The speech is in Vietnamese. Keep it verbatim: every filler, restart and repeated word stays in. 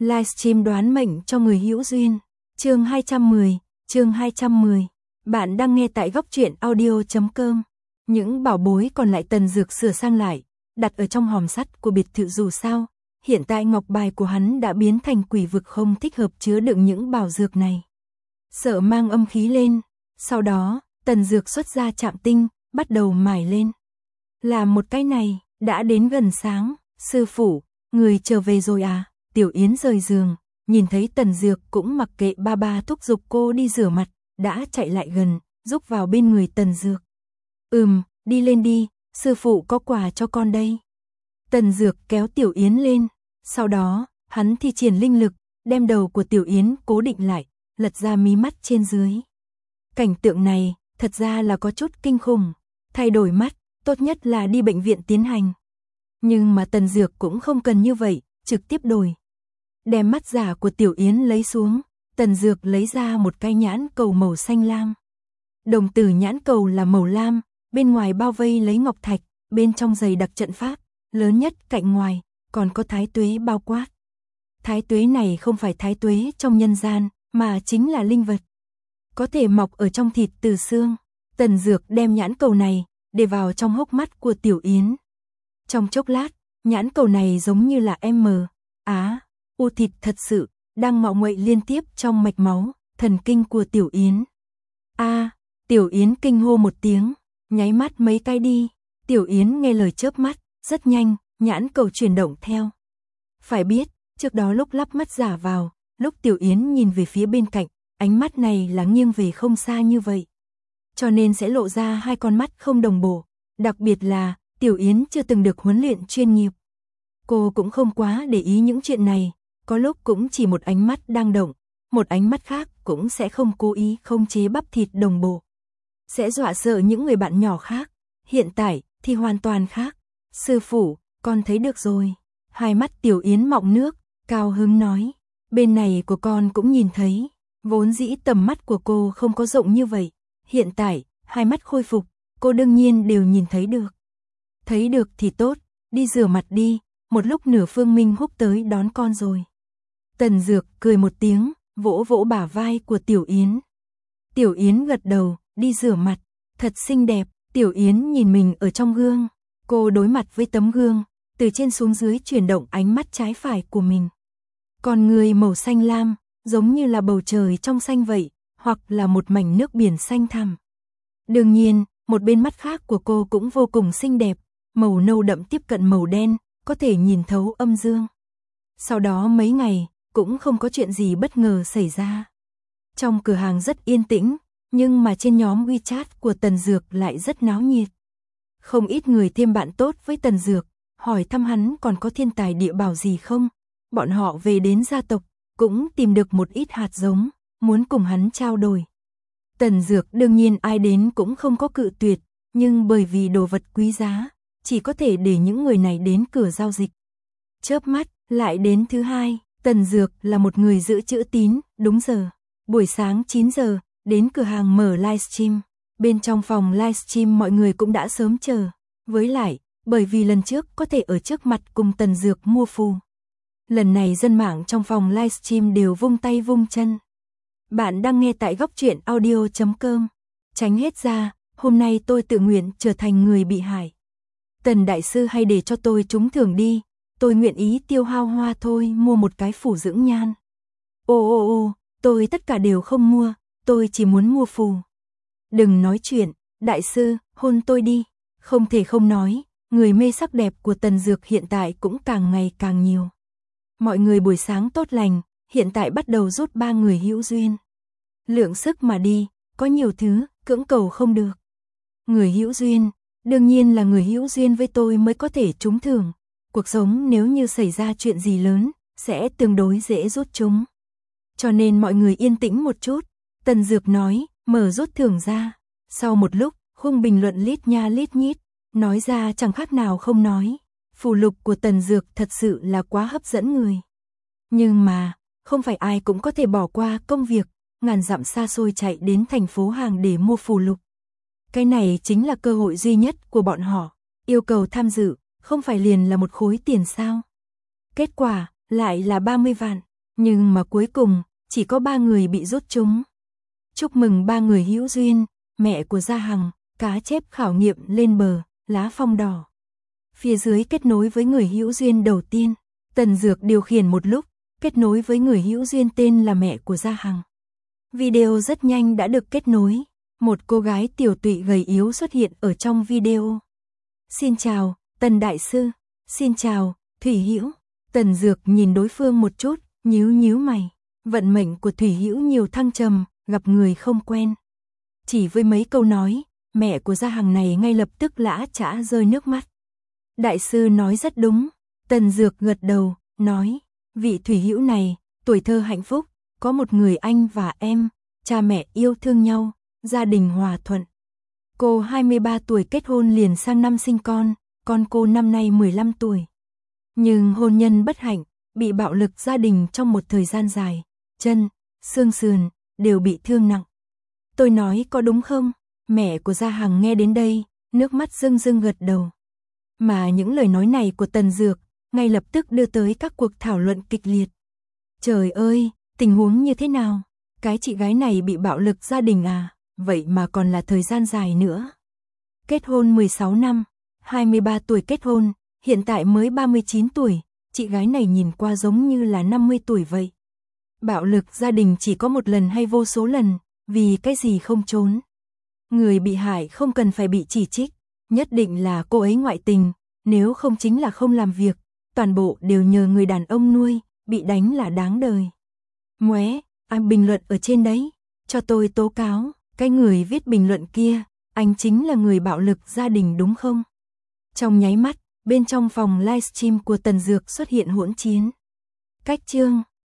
Livestream đoán mệnh cho người hữu duyên. Chương hai trăm mười, chương hai trăm mười. Bạn đang nghe tại góc truyện audio chấm com. Những bảo bối còn lại Tần Dược sửa sang lại, đặt ở trong hòm sắt của biệt thự dù sao. Hiện tại ngọc bài của hắn đã biến thành quỷ vực không thích hợp chứa đựng những bảo dược này. Sợ mang âm khí lên. Sau đó, Tần Dược xuất ra chạm tinh, bắt đầu mài lên. Làm một cái này, đã đến gần sáng. Sư phụ, người trở về rồi à? Tiểu Yến rời giường, nhìn thấy Tần Dược cũng mặc kệ ba ba thúc giục cô đi rửa mặt, đã chạy lại gần, giúp vào bên người Tần Dược. Ừm, đi lên đi, sư phụ có quà cho con đây. Tần Dược kéo Tiểu Yến lên, sau đó, hắn thi triển linh lực, đem đầu của Tiểu Yến cố định lại, lật ra mí mắt trên dưới. Cảnh tượng này, thật ra là có chút kinh khủng, thay đổi mắt, tốt nhất là đi bệnh viện tiến hành. Nhưng mà Tần Dược cũng không cần như vậy, trực tiếp đổi. Đem mắt giả của Tiểu Yến lấy xuống, Tần Dược lấy ra một cái nhãn cầu màu xanh lam. Đồng tử nhãn cầu là màu lam, bên ngoài bao vây lấy ngọc thạch, bên trong dày đặc trận pháp, lớn nhất cạnh ngoài, còn có thái tuế bao quát. Thái tuế này không phải thái tuế trong nhân gian, mà chính là linh vật. Có thể mọc ở trong thịt từ xương. Tần Dược đem nhãn cầu này, để vào trong hốc mắt của Tiểu Yến. Trong chốc lát, nhãn cầu này giống như là M, Á, U thịt thật sự, đang mạo muội liên tiếp trong mạch máu, thần kinh của Tiểu Yến. A, Tiểu Yến kinh hô một tiếng, nháy mắt mấy cái đi. Tiểu Yến nghe lời chớp mắt, rất nhanh, nhãn cầu chuyển động theo. Phải biết, trước đó lúc lắp mắt giả vào, lúc Tiểu Yến nhìn về phía bên cạnh, ánh mắt này là nghiêng về không xa như vậy. Cho nên sẽ lộ ra hai con mắt không đồng bộ, đặc biệt là Tiểu Yến chưa từng được huấn luyện chuyên nghiệp. Cô cũng không quá để ý những chuyện này, có lúc cũng chỉ một ánh mắt đang động, một ánh mắt khác cũng sẽ không cố ý khống chế bắp thịt đồng bộ. Sẽ dọa sợ những người bạn nhỏ khác, hiện tại thì hoàn toàn khác. Sư phụ, con thấy được rồi. Hai mắt Tiểu Yến mọng nước, cao hứng nói, bên này của con cũng nhìn thấy, vốn dĩ tầm mắt của cô không có rộng như vậy. Hiện tại, hai mắt khôi phục, cô đương nhiên đều nhìn thấy được. Thấy được thì tốt, đi rửa mặt đi, một lúc nửa Phương Minh Húc tới đón con rồi. Tần Dược cười một tiếng, vỗ vỗ bả vai của Tiểu Yến. Tiểu Yến gật đầu, đi rửa mặt, thật xinh đẹp. Tiểu Yến nhìn mình ở trong gương, cô đối mặt với tấm gương, từ trên xuống dưới chuyển động ánh mắt trái phải của mình. Con người màu xanh lam, giống như là bầu trời trong xanh vậy, hoặc là một mảnh nước biển xanh thẳm. Đương nhiên, một bên mắt khác của cô cũng vô cùng xinh đẹp, màu nâu đậm tiếp cận màu đen, có thể nhìn thấu âm dương. Sau đó mấy ngày, cũng không có chuyện gì bất ngờ xảy ra. Trong cửa hàng rất yên tĩnh, nhưng mà trên nhóm WeChat của Tần Dược lại rất náo nhiệt. Không ít người thêm bạn tốt với Tần Dược, hỏi thăm hắn còn có thiên tài địa bảo gì không. Bọn họ về đến gia tộc, cũng tìm được một ít hạt giống, muốn cùng hắn trao đổi. Tần Dược đương nhiên ai đến cũng không có cự tuyệt, nhưng bởi vì đồ vật quý giá, chỉ có thể để những người này đến cửa giao dịch. Chớp mắt, lại đến thứ hai, Tần Dược là một người giữ chữ tín, đúng giờ. Buổi sáng chín giờ, đến cửa hàng mở livestream. Bên trong phòng livestream mọi người cũng đã sớm chờ. Với lại, bởi vì lần trước có thể ở trước mặt cùng Tần Dược mua phù. Lần này dân mạng trong phòng livestream đều vung tay vung chân. Bạn đang nghe tại góc truyện audio chấm com. Tránh hết ra, hôm nay tôi tự nguyện trở thành người bị hại. Tần đại sư hay để cho tôi trúng thưởng đi, tôi nguyện ý tiêu hao hoa thôi mua một cái phủ dưỡng nhan. Ô ô ô, tôi tất cả đều không mua, tôi chỉ muốn mua phù. Đừng nói chuyện, đại sư, hôn tôi đi. Không thể không nói, người mê sắc đẹp của Tần Dược hiện tại cũng càng ngày càng nhiều. Mọi người buổi sáng tốt lành, hiện tại bắt đầu rút ba người hữu duyên. Lượng sức mà đi, có nhiều thứ, cưỡng cầu không được. Người hữu duyên, đương nhiên là người hữu duyên với tôi mới có thể trúng thưởng. Cuộc sống nếu như xảy ra chuyện gì lớn, sẽ tương đối dễ rút chúng. Cho nên mọi người yên tĩnh một chút. Tần Dược nói, mở rút thưởng ra. Sau một lúc, khung bình luận lít nha lít nhít, nói ra chẳng khác nào không nói. Phù lục của Tần Dược thật sự là quá hấp dẫn người. Nhưng mà, không phải ai cũng có thể bỏ qua công việc, ngàn dặm xa xôi chạy đến thành phố hàng để mua phù lục. Cái này chính là cơ hội duy nhất của bọn họ. Yêu cầu tham dự, không phải liền là một khối tiền sao. Kết quả, lại là ba mươi vạn. Nhưng mà cuối cùng, chỉ có ba người bị rút trúng. Chúc mừng ba người hữu duyên, mẹ của Gia Hằng, cá chép khảo nghiệm lên bờ, lá phong đỏ. Phía dưới kết nối với người hữu duyên đầu tiên, Tần Dược điều khiển một lúc, kết nối với người hữu duyên tên là mẹ của Gia Hằng. Video rất nhanh đã được kết nối, một cô gái tiểu tụy gầy yếu xuất hiện ở trong video. Xin chào, Tần Đại Sư, xin chào, Thủy Hữu. Tần Dược nhìn đối phương một chút, nhíu nhíu mày, vận mệnh của Thủy Hữu nhiều thăng trầm, gặp người không quen. Chỉ với mấy câu nói, mẹ của Gia Hằng này ngay lập tức lã chã rơi nước mắt. Đại sư nói rất đúng, Tần Dược gật đầu, nói, vị Thủy Hữu này, tuổi thơ hạnh phúc, có một người anh và em, cha mẹ yêu thương nhau, gia đình hòa thuận. Cô hai mươi ba tuổi kết hôn liền sang năm sinh con, con cô năm nay mười lăm tuổi. Nhưng hôn nhân bất hạnh, bị bạo lực gia đình trong một thời gian dài, chân, xương sườn, đều bị thương nặng. Tôi nói có đúng không? Mẹ của Gia Hằng nghe đến đây, nước mắt rưng rưng gật đầu. Mà những lời nói này của Tần Dược, ngay lập tức đưa tới các cuộc thảo luận kịch liệt. Trời ơi, tình huống như thế nào? Cái chị gái này bị bạo lực gia đình à? Vậy mà còn là thời gian dài nữa. Kết hôn mười sáu năm, hai mươi ba tuổi kết hôn, hiện tại mới ba mươi chín tuổi, chị gái này nhìn qua giống như là năm mươi tuổi vậy. Bạo lực gia đình chỉ có một lần hay vô số lần, vì cái gì không trốn. Người bị hại không cần phải bị chỉ trích, nhất định là cô ấy ngoại tình, nếu không chính là không làm việc, toàn bộ đều nhờ người đàn ông nuôi, bị đánh là đáng đời. Ngoé, anh bình luận ở trên đấy, cho tôi tố cáo, cái người viết bình luận kia, anh chính là người bạo lực gia đình đúng không? Trong nháy mắt, bên trong phòng livestream của Tần Dược xuất hiện hỗn chiến. Cách chương